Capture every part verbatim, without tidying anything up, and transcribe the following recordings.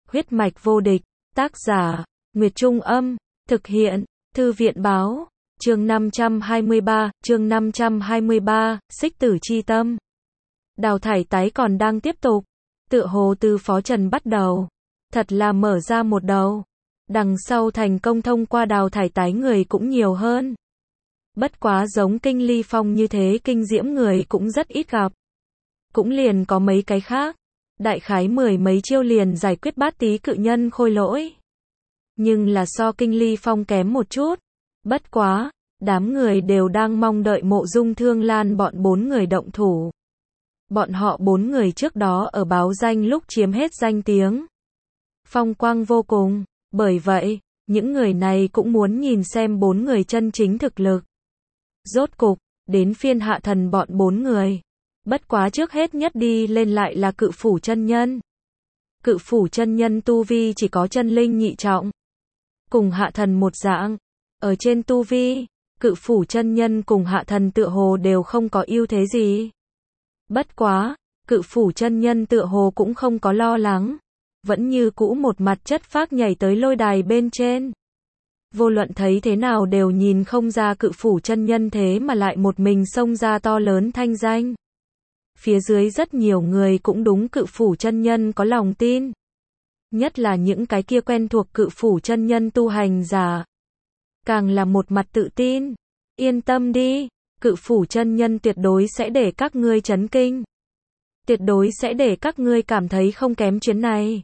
Huyết mạch vô địch, tác giả, Nguyệt Trung Âm, thực hiện, Thư viện Báo, chương năm trăm hai mươi ba, chương năm trăm hai mươi ba, xích tử chi tâm. Đào thải tái còn đang tiếp tục, tựa hồ từ Phó Trần bắt đầu, thật là mở ra một đầu. Đằng sau thành công thông qua đào thải tái người cũng nhiều hơn. Bất quá giống Kinh Ly Phong như thế kinh diễm người cũng rất ít gặp. Cũng liền có mấy cái khác. Đại khái mười mấy chiêu liền giải quyết bát tý cự nhân khôi lỗi. Nhưng là so Kinh Ly Phong kém một chút. Bất quá, đám người đều đang mong đợi Mộ Dung Thương Lan bọn bốn người động thủ. Bọn họ bốn người trước đó ở báo danh lúc chiếm hết danh tiếng. Phong quang vô cùng, bởi vậy, những người này cũng muốn nhìn xem bốn người chân chính thực lực. Rốt cục, đến phiên Hạ Thần bọn bốn người. Bất quá trước hết nhất đi lên lại là Cự Phủ chân nhân. Cự Phủ chân nhân tu vi chỉ có chân linh nhị trọng. Cùng Hạ Thần một dạng. Ở trên tu vi, Cự Phủ chân nhân cùng Hạ Thần tựa hồ đều không có ưu thế gì. Bất quá, Cự Phủ chân nhân tựa hồ cũng không có lo lắng. Vẫn như cũ một mặt chất phác nhảy tới lôi đài bên trên. Vô luận thấy thế nào đều nhìn không ra Cự Phủ chân nhân thế mà lại một mình xông ra to lớn thanh danh. Phía dưới rất nhiều người cũng đúng Cự Phủ chân nhân có lòng tin. Nhất là những cái kia quen thuộc Cự Phủ chân nhân tu hành giả. Càng là một mặt tự tin. Yên tâm đi, Cự Phủ chân nhân tuyệt đối sẽ để các ngươi chấn kinh. Tuyệt đối sẽ để các ngươi cảm thấy không kém chuyến này.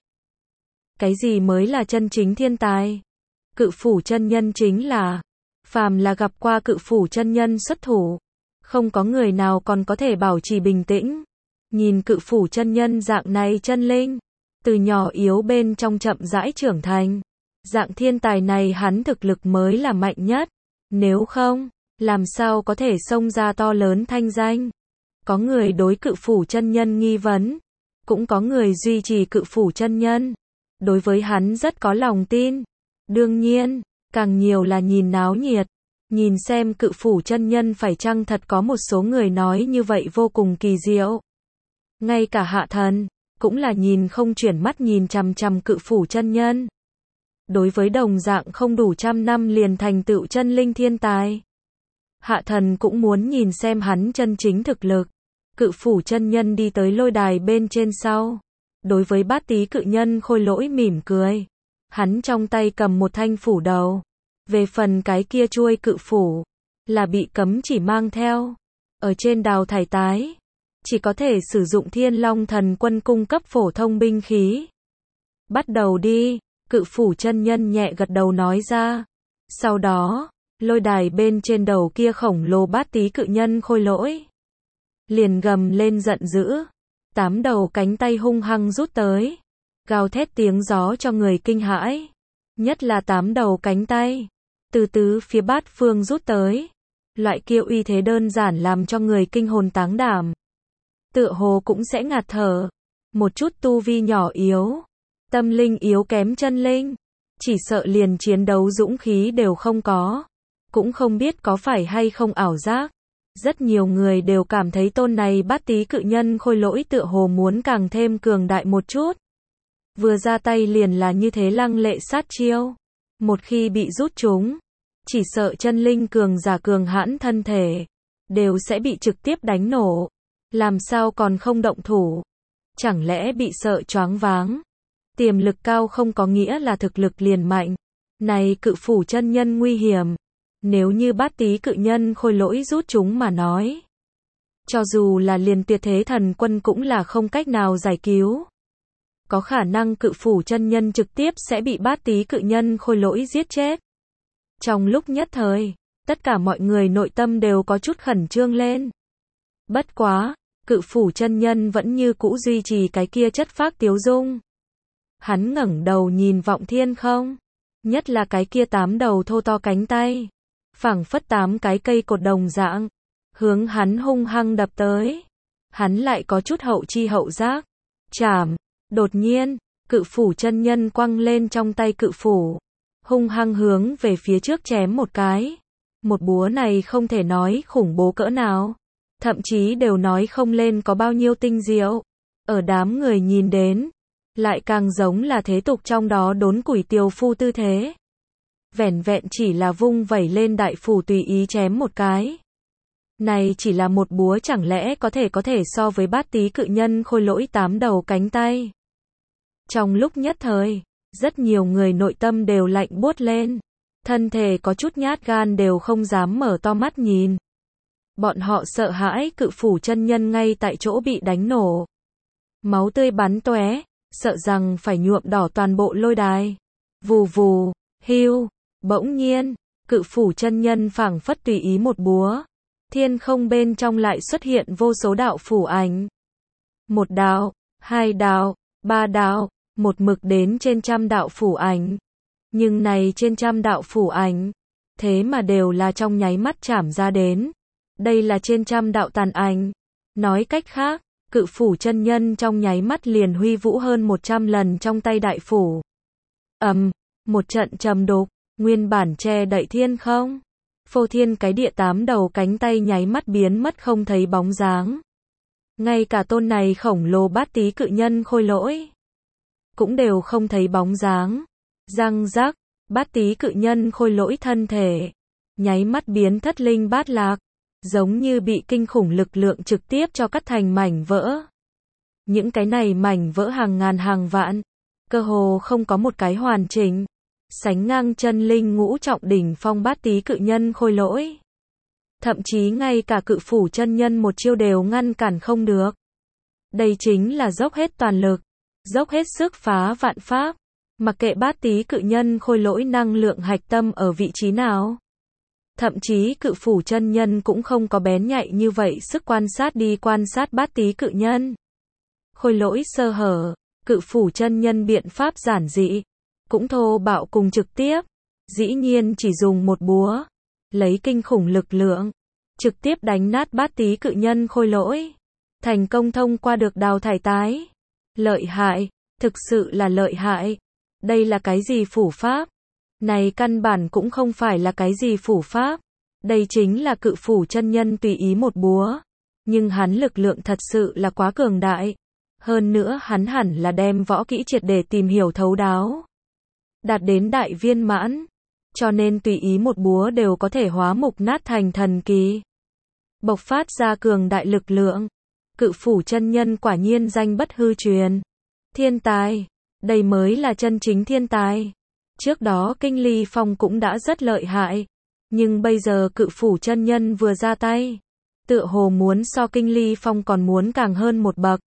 Cái gì mới là chân chính thiên tài? Cự Phủ chân nhân chính là, phàm là gặp qua Cự Phủ chân nhân xuất thủ, không có người nào còn có thể bảo trì bình tĩnh. Nhìn Cự Phủ chân nhân dạng này chân linh, từ nhỏ yếu bên trong chậm rãi trưởng thành. Dạng thiên tài này hắn thực lực mới là mạnh nhất. Nếu không, làm sao có thể xông ra to lớn thanh danh? Có người đối Cự Phủ chân nhân nghi vấn, cũng có người duy trì Cự Phủ chân nhân. Đối với hắn rất có lòng tin. Đương nhiên, càng nhiều là nhìn náo nhiệt. Nhìn xem Cự Phủ chân nhân phải chăng thật có một số người nói như vậy vô cùng kỳ diệu. Ngay cả Hạ Thần, cũng là nhìn không chuyển mắt nhìn chằm chằm Cự Phủ chân nhân. Đối với đồng dạng không đủ trăm năm liền thành tựu chân linh thiên tài. Hạ Thần cũng muốn nhìn xem hắn chân chính thực lực. Cự Phủ chân nhân đi tới lôi đài bên trên sau. Đối với bát tý cự nhân khôi lỗi mỉm cười. Hắn trong tay cầm một thanh phủ đầu. Về phần cái kia chuôi cự phủ, là bị cấm chỉ mang theo. Ở trên đào thải tái, chỉ có thể sử dụng Thiên Long Thần Quân cung cấp phổ thông binh khí. Bắt đầu đi, Cự Phủ chân nhân nhẹ gật đầu nói ra. Sau đó, lôi đài bên trên đầu kia khổng lồ bát tý cự nhân khôi lỗi. Liền gầm lên giận dữ. Tám đầu cánh tay hung hăng rút tới. Gào thét tiếng gió cho người kinh hãi. Nhất là tám đầu cánh tay. Từ tứ phía bát phương rút tới. Loại kia uy thế đơn giản làm cho người kinh hồn táng đảm. Tựa hồ cũng sẽ ngạt thở. Một chút tu vi nhỏ yếu. Tâm linh yếu kém chân linh. Chỉ sợ liền chiến đấu dũng khí đều không có. Cũng không biết có phải hay không ảo giác. Rất nhiều người đều cảm thấy tôn này bát tý cự nhân khôi lỗi tựa hồ muốn càng thêm cường đại một chút. Vừa ra tay liền là như thế lăng lệ sát chiêu. Một khi bị rút chúng, chỉ sợ chân linh cường giả cường hãn thân thể, đều sẽ bị trực tiếp đánh nổ. Làm sao còn không động thủ? Chẳng lẽ bị sợ choáng váng? Tiềm lực cao không có nghĩa là thực lực liền mạnh. Này Cự Phủ chân nhân nguy hiểm. Nếu như bát tý cự nhân khôi lỗi rút chúng mà nói. Cho dù là liền Tuyệt Thế Thần Quân cũng là không cách nào giải cứu. Có khả năng Cự Phủ chân nhân trực tiếp sẽ bị bát tý cự nhân khôi lỗi giết chết. Trong lúc nhất thời, tất cả mọi người nội tâm đều có chút khẩn trương lên. Bất quá, Cự Phủ chân nhân vẫn như cũ duy trì cái kia chất phác tiếu dung. Hắn ngẩng đầu nhìn vọng thiên không. Nhất là cái kia tám đầu thô to cánh tay. Phảng phất tám cái cây cột đồng dạng. Hướng hắn hung hăng đập tới. Hắn lại có chút hậu chi hậu giác. Chảm. Đột nhiên, Cự Phủ chân nhân quăng lên trong tay cự phủ. Hung hăng hướng về phía trước chém một cái. Một búa này không thể nói khủng bố cỡ nào. Thậm chí đều nói không lên có bao nhiêu tinh diệu. Ở đám người nhìn đến, lại càng giống là thế tục trong đó đốn củi tiều phu tư thế. Vẻn vẹn chỉ là vung vẩy lên đại phủ tùy ý chém một cái. Này chỉ là một búa chẳng lẽ có thể có thể so với bát tí cự nhân khôi lỗi tám đầu cánh tay. Trong lúc nhất thời, rất nhiều người nội tâm đều lạnh buốt lên. Thân thể có chút nhát gan đều không dám mở to mắt nhìn. Bọn họ sợ hãi cự phủ chân nhân ngay tại chỗ bị đánh nổ. Máu tươi bắn tóe, sợ rằng phải nhuộm đỏ toàn bộ lôi đài. Vù vù, hiu, bỗng nhiên, cự phủ chân nhân phảng phất tùy ý một búa. Thiên không bên trong lại xuất hiện vô số đạo phủ ảnh. Một đạo, hai đạo, ba đạo, một mực đến trên trăm đạo phủ ảnh. Nhưng này trên trăm đạo phủ ảnh, thế mà đều là trong nháy mắt chảm ra đến. Đây là trên trăm đạo tàn ảnh. Nói cách khác, cự phủ chân nhân trong nháy mắt liền huy vũ hơn một trăm lần trong tay đại phủ. Ầm, một trận trầm đục, nguyên bản che đậy thiên không. Phô thiên cái địa tám đầu cánh tay nháy mắt biến mất không thấy bóng dáng. Ngay cả tôn này khổng lồ bát tí cự nhân khôi lỗi cũng đều không thấy bóng dáng. Răng rắc, bát tí cự nhân khôi lỗi thân thể nháy mắt biến thất linh bát lạc, giống như bị kinh khủng lực lượng trực tiếp cho cắt thành mảnh vỡ. Những cái này mảnh vỡ hàng ngàn hàng vạn, cơ hồ không có một cái hoàn chỉnh. Sánh ngang chân linh ngũ trọng đỉnh phong bát tí cự nhân khôi lỗi. Thậm chí ngay cả cự phủ chân nhân một chiêu đều ngăn cản không được. Đây chính là dốc hết toàn lực, dốc hết sức phá vạn pháp. Mặc kệ bát tí cự nhân khôi lỗi năng lượng hạch tâm ở vị trí nào. Thậm chí cự phủ chân nhân cũng không có bén nhạy như vậy sức quan sát đi quan sát bát tí cự nhân. Khôi lỗi sơ hở, cự phủ chân nhân biện pháp giản dị. Cũng thô bạo cùng trực tiếp, dĩ nhiên chỉ dùng một búa, lấy kinh khủng lực lượng, trực tiếp đánh nát bát tí cự nhân khôi lỗi, thành công thông qua được đào thải tái. Lợi hại, thực sự là lợi hại. Đây là cái gì phủ pháp? Này căn bản cũng không phải là cái gì phủ pháp. Đây chính là cự phủ chân nhân tùy ý một búa. Nhưng hắn lực lượng thật sự là quá cường đại. Hơn nữa hắn hẳn là đem võ kỹ triệt để tìm hiểu thấu đáo. Đạt đến đại viên mãn, cho nên tùy ý một búa đều có thể hóa mục nát thành thần kỳ. Bộc phát ra cường đại lực lượng, cự phủ chân nhân quả nhiên danh bất hư truyền. Thiên tài, đây mới là chân chính thiên tài. Trước đó Kinh Ly Phong cũng đã rất lợi hại, nhưng bây giờ cự phủ chân nhân vừa ra tay, tựa hồ muốn so Kinh Ly Phong còn muốn càng hơn một bậc.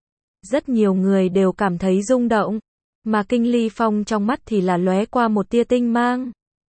Rất nhiều người đều cảm thấy rung động. Mà Kinh Ly Phong trong mắt thì là lóe qua một tia tinh mang.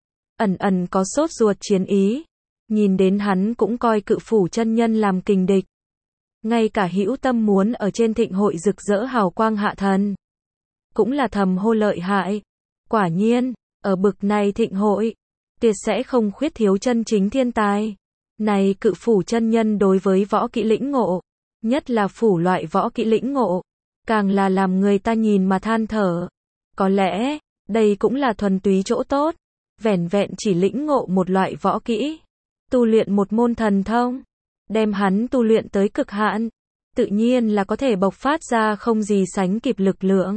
Ẩn ẩn có sốt ruột chiến ý. Nhìn đến hắn cũng coi cự phủ chân nhân làm kình địch. Ngay cả hữu tâm muốn ở trên thịnh hội rực rỡ hào quang hạ thần. Cũng là thầm hô lợi hại. Quả nhiên, ở bực này thịnh hội, tuyệt sẽ không khuyết thiếu chân chính thiên tài. Này cự phủ chân nhân đối với võ kỹ lĩnh ngộ. Nhất là phủ loại võ kỹ lĩnh ngộ. Càng là làm người ta nhìn mà than thở. Có lẽ, đây cũng là thuần túy chỗ tốt. Vẻn vẹn chỉ lĩnh ngộ một loại võ kỹ. Tu luyện một môn thần thông. Đem hắn tu luyện tới cực hạn. Tự nhiên là có thể bộc phát ra không gì sánh kịp lực lượng.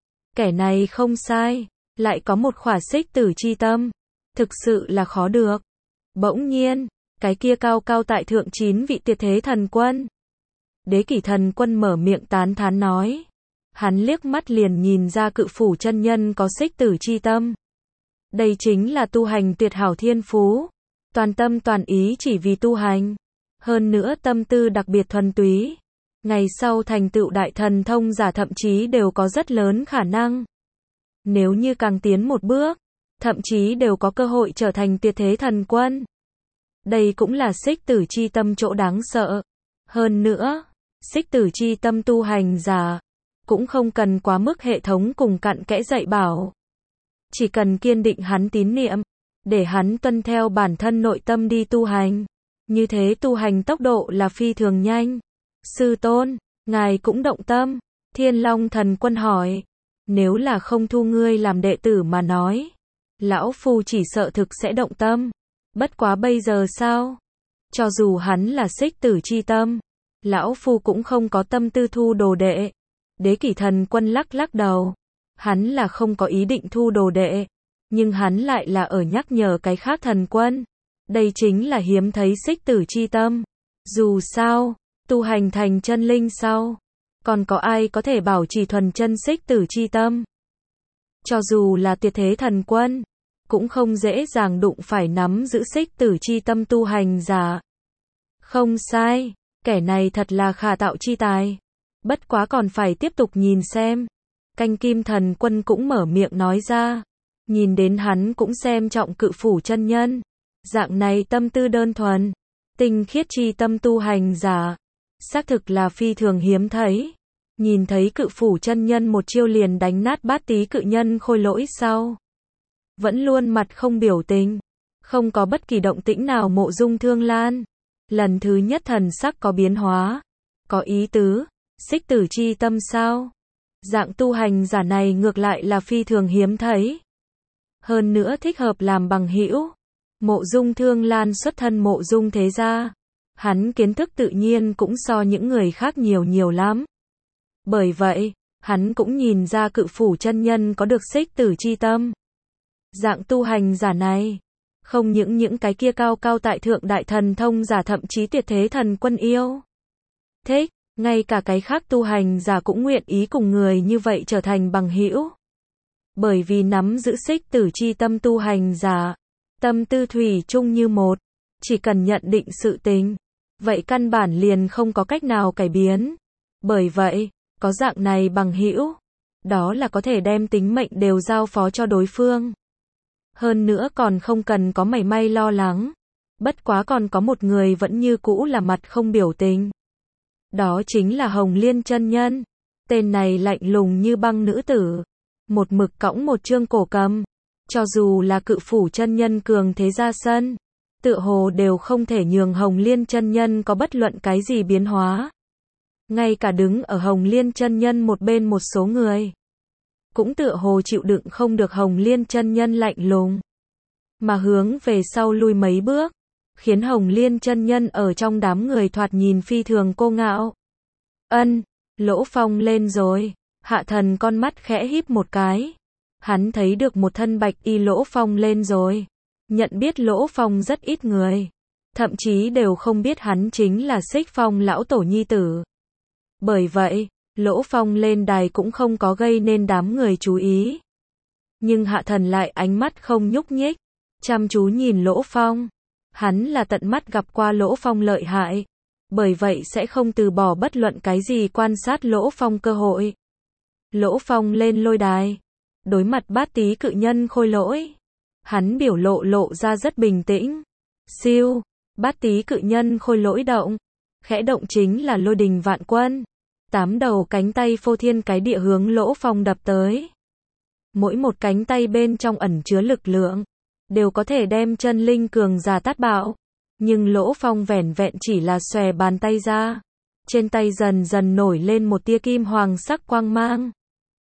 Kẻ này không sai. Lại có một khỏa xích tử chi tâm. Thực sự là khó được. Bỗng nhiên, cái kia cao cao tại thượng chín vị tuyệt thế thần quân. Đế Kỷ Thần Quân mở miệng tán thán nói. Hắn liếc mắt liền nhìn ra cự phủ chân nhân có xích tử chi tâm. Đây chính là tu hành tuyệt hảo thiên phú. Toàn tâm toàn ý chỉ vì tu hành. Hơn nữa tâm tư đặc biệt thuần túy. Ngày sau thành tựu đại thần thông giả thậm chí đều có rất lớn khả năng. Nếu như càng tiến một bước, thậm chí đều có cơ hội trở thành tuyệt thế thần quân. Đây cũng là xích tử chi tâm chỗ đáng sợ. Hơn nữa, xích tử chi tâm tu hành giả, cũng không cần quá mức hệ thống cùng cặn kẽ dạy bảo. Chỉ cần kiên định hắn tín niệm, để hắn tuân theo bản thân nội tâm đi tu hành. Như thế tu hành tốc độ là phi thường nhanh. Sư tôn, ngài cũng động tâm. Thiên Long Thần Quân hỏi. Nếu là không thu ngươi làm đệ tử mà nói, lão phu chỉ sợ thực sẽ động tâm. Bất quá bây giờ sao? Cho dù hắn là xích tử chi tâm, lão phu cũng không có tâm tư thu đồ đệ. Đế Kỷ Thần Quân lắc lắc đầu. Hắn là không có ý định thu đồ đệ, nhưng hắn lại là ở nhắc nhở cái khác thần quân. Đây chính là hiếm thấy xích tử chi tâm. Dù sao, tu hành thành chân linh sau, còn có ai có thể bảo trì thuần chân xích tử chi tâm. Cho dù là tuyệt thế thần quân, cũng không dễ dàng đụng phải nắm giữ xích tử chi tâm tu hành giả. Không sai, kẻ này thật là khả tạo chi tài. Bất quá còn phải tiếp tục nhìn xem. Canh Kim Thần Quân cũng mở miệng nói ra. Nhìn đến hắn cũng xem trọng Cự Phủ chân nhân. Dạng này tâm tư đơn thuần, tinh khiết chi tâm tu hành giả, xác thực là phi thường hiếm thấy. Nhìn thấy Cự Phủ chân nhân một chiêu liền đánh nát Bát Tý cự nhân khôi lỗi sau, vẫn luôn mặt không biểu tình, không có bất kỳ động tĩnh nào. Mộ Dung Thương Lan lần thứ nhất thần sắc có biến hóa. Có ý tứ, xích tử chi tâm sao? Dạng tu hành giả này ngược lại là phi thường hiếm thấy. Hơn nữa thích hợp làm bằng hữu. Mộ Dung Thương Lan xuất thân Mộ Dung thế gia, hắn kiến thức tự nhiên cũng so những người khác nhiều nhiều lắm. Bởi vậy, hắn cũng nhìn ra Cự Phủ chân nhân có được xích tử chi tâm. Dạng tu hành giả này, không những những cái kia cao cao tại thượng đại thần thông giả thậm chí tuyệt thế thần quân yêu thích, ngay cả cái khác tu hành giả cũng nguyện ý cùng người như vậy trở thành bằng hữu. Bởi vì nắm giữ xích tử chi tâm tu hành giả, tâm tư thủy chung như một, chỉ cần nhận định sự tình, vậy căn bản liền không có cách nào cải biến. Bởi vậy, có dạng này bằng hữu, đó là có thể đem tính mệnh đều giao phó cho đối phương. Hơn nữa còn không cần có mảy may lo lắng. Bất quá còn có một người vẫn như cũ là mặt không biểu tình. Đó chính là Hồng Liên chân nhân. Tên này lạnh lùng như băng nữ tử, một mực cõng một chương cổ cầm. Cho dù là Cự Phủ chân nhân cường thế ra sân, tựa hồ đều không thể nhường Hồng Liên chân nhân có bất luận cái gì biến hóa. Ngay cả đứng ở Hồng Liên chân nhân một bên một số người, cũng tựa hồ chịu đựng không được Hồng Liên chân nhân lạnh lùng, mà hướng về sau lui mấy bước, khiến Hồng Liên chân nhân ở trong đám người thoạt nhìn phi thường cô ngạo. Ân, Lỗ Phong lên rồi. Hạ Thần con mắt khẽ híp một cái. Hắn thấy được một thân bạch y Lỗ Phong lên rồi. Nhận biết Lỗ Phong rất ít người, thậm chí đều không biết hắn chính là Xích Phong lão tổ nhi tử. Bởi vậy, Lỗ Phong lên đài cũng không có gây nên đám người chú ý. Nhưng Hạ Thần lại ánh mắt không nhúc nhích, chăm chú nhìn Lỗ Phong. Hắn là tận mắt gặp qua Lỗ Phong lợi hại, bởi vậy sẽ không từ bỏ bất luận cái gì quan sát Lỗ Phong cơ hội. Lỗ Phong lên lôi đài, đối mặt Bát Tý cự nhân khôi lỗi, hắn biểu lộ lộ ra rất bình tĩnh. Siêu, Bát Tý cự nhân khôi lỗi động, khẽ động chính là lôi đình vạn quân. Tám đầu cánh tay phô thiên cái địa hướng Lỗ Phong đập tới. Mỗi một cánh tay bên trong ẩn chứa lực lượng, đều có thể đem chân linh cường giả tát bạo. Nhưng Lỗ Phong vẻn vẹn chỉ là xòe bàn tay ra, trên tay dần dần nổi lên một tia kim hoàng sắc quang mang.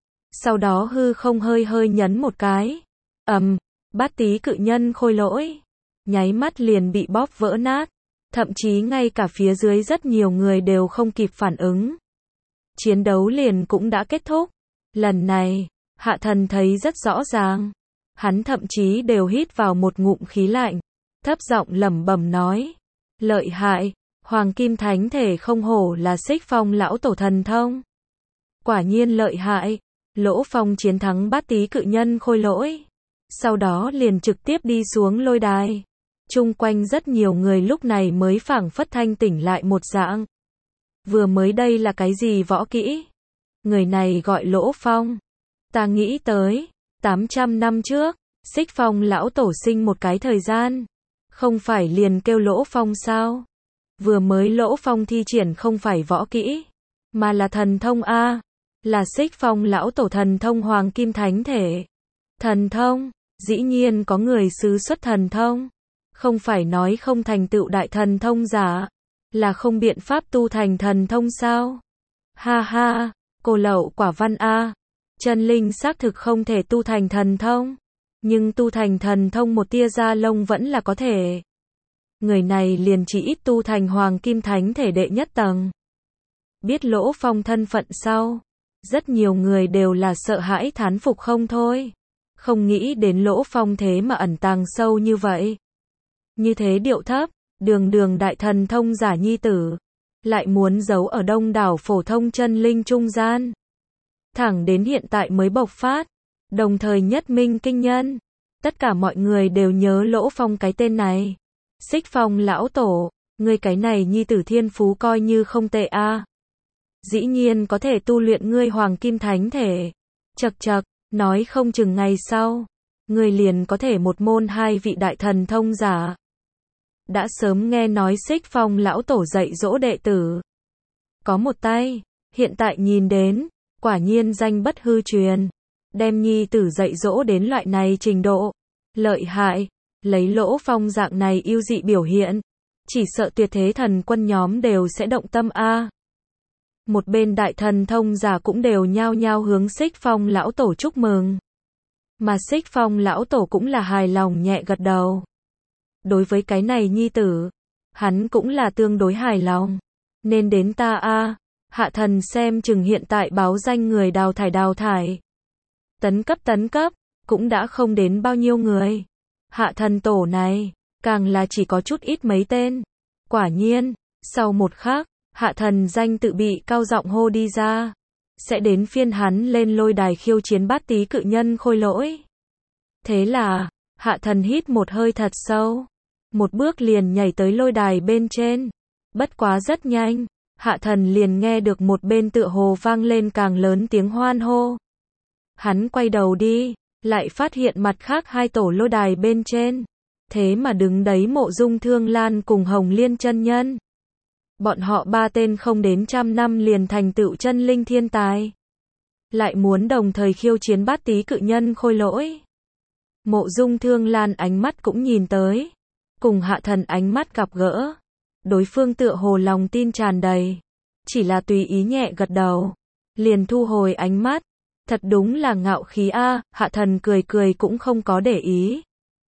Sau đó hư không hơi hơi nhấn một cái. Ầm, um, Bát Tý cự nhân khôi lỗi, nháy mắt liền bị bóp vỡ nát. Thậm chí ngay cả phía dưới rất nhiều người đều không kịp phản ứng. Chiến đấu liền cũng đã kết thúc. Lần này, Hạ Thần thấy rất rõ ràng. Hắn thậm chí đều hít vào một ngụm khí lạnh, thấp giọng lẩm bẩm nói: lợi hại, Hoàng Kim Thánh Thể không hổ là Xích Phong lão tổ thần thông. Quả nhiên lợi hại. Lỗ Phong chiến thắng Bát Tý cự nhân khôi lỗi, sau đó liền trực tiếp đi xuống lôi đài. Chung quanh rất nhiều người lúc này mới phảng phất thanh tỉnh lại một dạng. Vừa mới đây là cái gì võ kỹ? Người này gọi Lỗ Phong. Ta nghĩ tới, tám trăm năm trước, Xích Phong lão tổ sinh một cái thời gian, không phải liền kêu Lỗ Phong sao? Vừa mới Lỗ Phong thi triển không phải võ kỹ, mà là thần thông a, là Xích Phong lão tổ thần thông Hoàng Kim Thánh Thể. Thần thông, dĩ nhiên có người xứ xuất thần thông, không phải nói không thành tựu đại thần thông giả, là không biện pháp tu thành thần thông sao? Ha ha, cô lậu quả văn a, chân linh xác thực không thể tu thành thần thông, nhưng tu thành thần thông một tia da lông vẫn là có thể. Người này liền chỉ ít tu thành Hoàng Kim Thánh Thể đệ nhất tầng. Biết Lỗ Phong thân phận sau, Rất nhiều người đều là sợ hãi thán phục không thôi. Không nghĩ đến Lỗ Phong thế mà ẩn tàng sâu như vậy. Như thế điệu thấp, đường đường đại thần thông giả nhi tử, lại muốn giấu ở đông đảo phổ thông chân linh trung gian. Thẳng đến hiện tại mới bộc phát, đồng thời nhất minh kinh nhân. Tất cả mọi người đều nhớ Lỗ Phong cái tên này. Xích Phong lão tổ, ngươi cái này nhi tử thiên phú coi như không tệ a. Dĩ nhiên có thể tu luyện ngươi hoàng kim thánh thể. Chậc chậc, nói không chừng ngày sau, ngươi liền có thể một môn hai vị đại thần thông giả. Đã sớm nghe nói Xích Phong lão tổ dạy dỗ đệ tử. Có một tay, hiện tại nhìn đến, quả nhiên danh bất hư truyền. Đem nhi tử dạy dỗ đến loại này trình độ. Lợi hại, lấy Lỗ Phong dạng này yêu dị biểu hiện. Chỉ sợ tuyệt thế thần quân nhóm đều sẽ động tâm a. Một bên đại thần thông giả cũng đều nhao nhao hướng Xích Phong lão tổ chúc mừng. Mà Xích Phong lão tổ cũng là hài lòng nhẹ gật đầu. Đối với cái này nhi tử, hắn cũng là tương đối hài lòng. Nên đến ta a, hạ thần xem chừng hiện tại báo danh người đào thải đào thải. Tấn cấp tấn cấp, cũng đã không đến bao nhiêu người. Hạ thần tổ này, càng là chỉ có chút ít mấy tên. Quả nhiên, sau một khắc, hạ thần danh tự bị cao giọng hô đi ra. Sẽ đến phiên hắn lên lôi đài khiêu chiến bát tý cự nhân khôi lỗi. Thế là, hạ thần hít một hơi thật sâu. Một bước liền nhảy tới lôi đài bên trên. Bất quá rất nhanh, hạ thần liền nghe được một bên tựa hồ vang lên càng lớn tiếng hoan hô. Hắn quay đầu đi, lại phát hiện mặt khác hai tổ lôi đài bên trên. Thế mà đứng đấy Mộ Dung Thương Lan cùng Hồng Liên chân nhân. Bọn họ ba tên không đến trăm năm liền thành tựu chân linh thiên tài. Lại muốn đồng thời khiêu chiến bát tý cự nhân khôi lỗi. Mộ Dung Thương Lan ánh mắt cũng nhìn tới. Cùng hạ thần ánh mắt gặp gỡ. Đối phương tựa hồ lòng tin tràn đầy. Chỉ là tùy ý nhẹ gật đầu. Liền thu hồi ánh mắt. Thật đúng là ngạo khí a, hạ thần cười cười cũng không có để ý.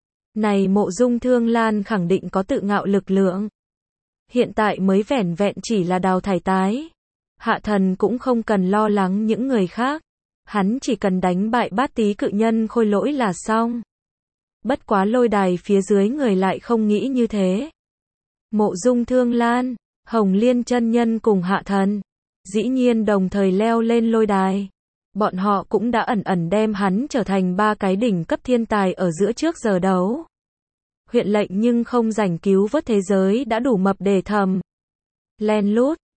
Này Mộ Dung Thương Lan khẳng định có tự ngạo lực lượng. Hiện tại mới vẻn vẹn chỉ là đào thải tái. Hạ thần cũng không cần lo lắng những người khác. Hắn chỉ cần đánh bại bát tý cự nhân khôi lỗi là xong. Bất quá lôi đài phía dưới người lại không nghĩ như thế. Mộ Dung Thương Lan, Hồng Liên chân nhân cùng hạ thần, dĩ nhiên đồng thời leo lên lôi đài. Bọn họ cũng đã ẩn ẩn đem hắn trở thành ba cái đỉnh cấp thiên tài ở giữa trước giờ đấu. Huyện lệnh nhưng không rảnh cứu vớt thế giới đã đủ mập để thầm. Len lút,